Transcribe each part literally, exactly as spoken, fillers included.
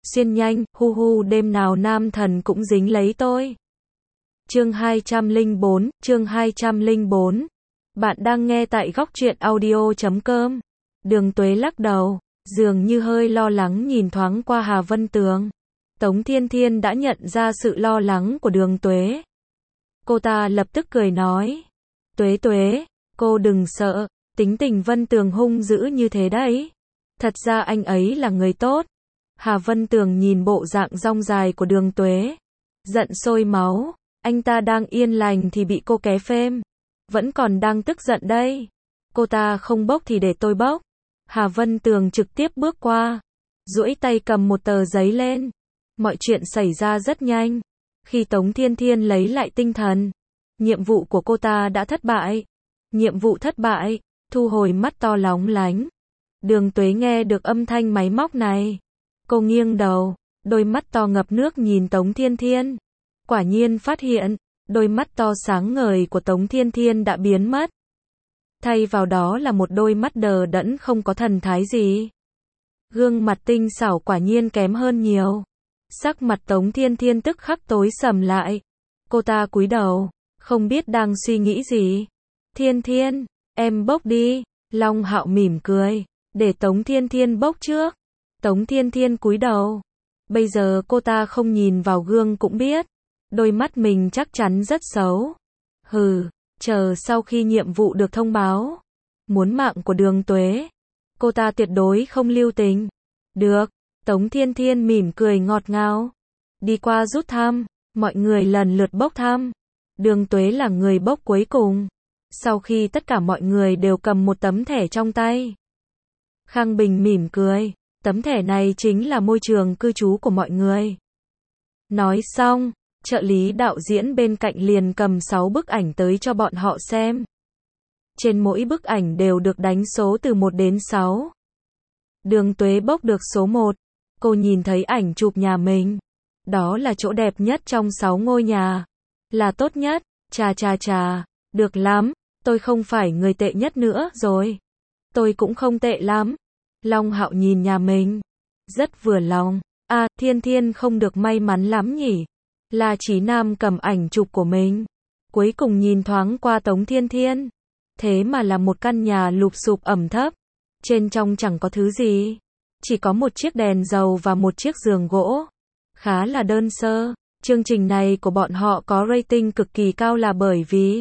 xuyên nhanh, hu hu đêm nào nam thần cũng dính lấy tôi. Chương hai trăm lẻ bốn, chương hai trăm lẻ bốn. Bạn đang nghe tại góc truyện audio chấm com. Đường Tuế lắc đầu, dường như hơi lo lắng nhìn thoáng qua Hà Vân Tường. Tống Thiên Thiên đã nhận ra sự lo lắng của Đường Tuế. Cô ta lập tức cười nói, Tuế Tuế, cô đừng sợ, tính tình Vân Tường hung dữ như thế đấy. Thật ra anh ấy là người tốt. Hà Vân Tường nhìn bộ dạng dong dài của Đường Tuế, giận sôi máu, anh ta đang yên lành thì bị cô ké phêm, vẫn còn đang tức giận đây. Cô ta không bốc thì để tôi bốc. Hà Vân Tường trực tiếp bước qua, duỗi tay cầm một tờ giấy lên. Mọi chuyện xảy ra rất nhanh. Khi Tống Thiên Thiên lấy lại tinh thần, nhiệm vụ của cô ta đã thất bại. Nhiệm vụ thất bại, thu hồi mắt to lóng lánh. Đường Tuế nghe được âm thanh máy móc này. Cô nghiêng đầu, đôi mắt to ngập nước nhìn Tống Thiên Thiên. Quả nhiên phát hiện, đôi mắt to sáng ngời của Tống Thiên Thiên đã biến mất. Thay vào đó là một đôi mắt đờ đẫn không có thần thái gì. Gương mặt tinh xảo quả nhiên kém hơn nhiều. Sắc mặt Tống Thiên Thiên tức khắc tối sầm lại. Cô ta cúi đầu, không biết đang suy nghĩ gì. Thiên Thiên, em bốc đi. Long Hạo mỉm cười, để Tống Thiên Thiên bốc trước. Tống Thiên Thiên cúi đầu. Bây giờ cô ta không nhìn vào gương cũng biết, đôi mắt mình chắc chắn rất xấu. Hừ, chờ sau khi nhiệm vụ được thông báo, muốn mạng của Đường Tuế, cô ta tuyệt đối không lưu tình. Được, Tống Thiên Thiên mỉm cười ngọt ngào. Đi qua rút thăm, mọi người lần lượt bốc thăm. Đường Tuế là người bốc cuối cùng. Sau khi tất cả mọi người đều cầm một tấm thẻ trong tay, Khang Bình mỉm cười, tấm thẻ này chính là môi trường cư trú của mọi người. Nói xong, trợ lý đạo diễn bên cạnh liền cầm sáu bức ảnh tới cho bọn họ xem. Trên mỗi bức ảnh đều được đánh số từ một đến sáu. Đường Tuế bốc được số một. Cô nhìn thấy ảnh chụp nhà mình. Đó là chỗ đẹp nhất trong sáu ngôi nhà. Là tốt nhất. Chà chà chà, được lắm. Tôi không phải người tệ nhất nữa rồi. Tôi cũng không tệ lắm. Long Hạo nhìn nhà mình, rất vừa lòng. À, Thiên Thiên không được may mắn lắm nhỉ. La Chí Nam cầm ảnh chụp của mình, cuối cùng nhìn thoáng qua Tống Thiên Thiên. Thế mà là một căn nhà lụp xụp ẩm thấp. Trên trong chẳng có thứ gì. Chỉ có một chiếc đèn dầu và một chiếc giường gỗ. Khá là đơn sơ. Chương trình này của bọn họ có rating cực kỳ cao là bởi vì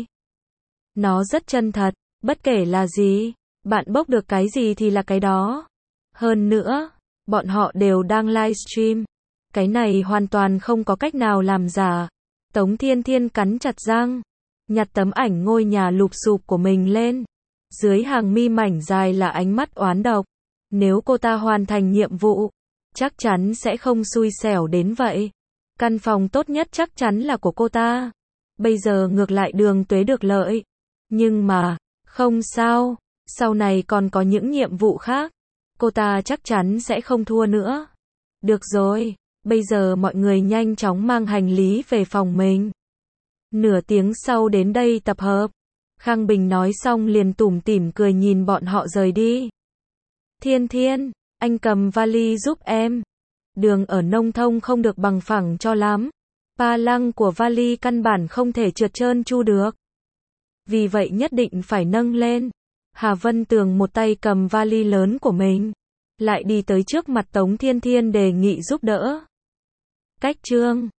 nó rất chân thật. Bất kể là gì, bạn bốc được cái gì thì là cái đó. Hơn nữa, bọn họ đều đang livestream. Cái này hoàn toàn không có cách nào làm giả. Tống Thiên Thiên cắn chặt răng, nhặt tấm ảnh ngôi nhà lụp xụp của mình lên. Dưới hàng mi mảnh dài là ánh mắt oán độc. Nếu cô ta hoàn thành nhiệm vụ, chắc chắn sẽ không xui xẻo đến vậy. Căn phòng tốt nhất chắc chắn là của cô ta. Bây giờ ngược lại Đường Tuế được lợi. Nhưng mà, không sao, sau này còn có những nhiệm vụ khác. Cô ta chắc chắn sẽ không thua nữa. Được rồi, bây giờ mọi người nhanh chóng mang hành lý về phòng mình. Nửa tiếng sau đến đây tập hợp. Khang Bình nói xong liền tủm tỉm cười nhìn bọn họ rời đi. Thiên Thiên, anh cầm vali giúp em. Đường ở nông thôn không được bằng phẳng cho lắm. Pa lăng của vali căn bản không thể trượt trơn tru được. Vì vậy nhất định phải nâng lên. Hà Vân Tường một tay cầm vali lớn của mình, lại đi tới trước mặt Tống Thiên Thiên đề nghị giúp đỡ. Cách chương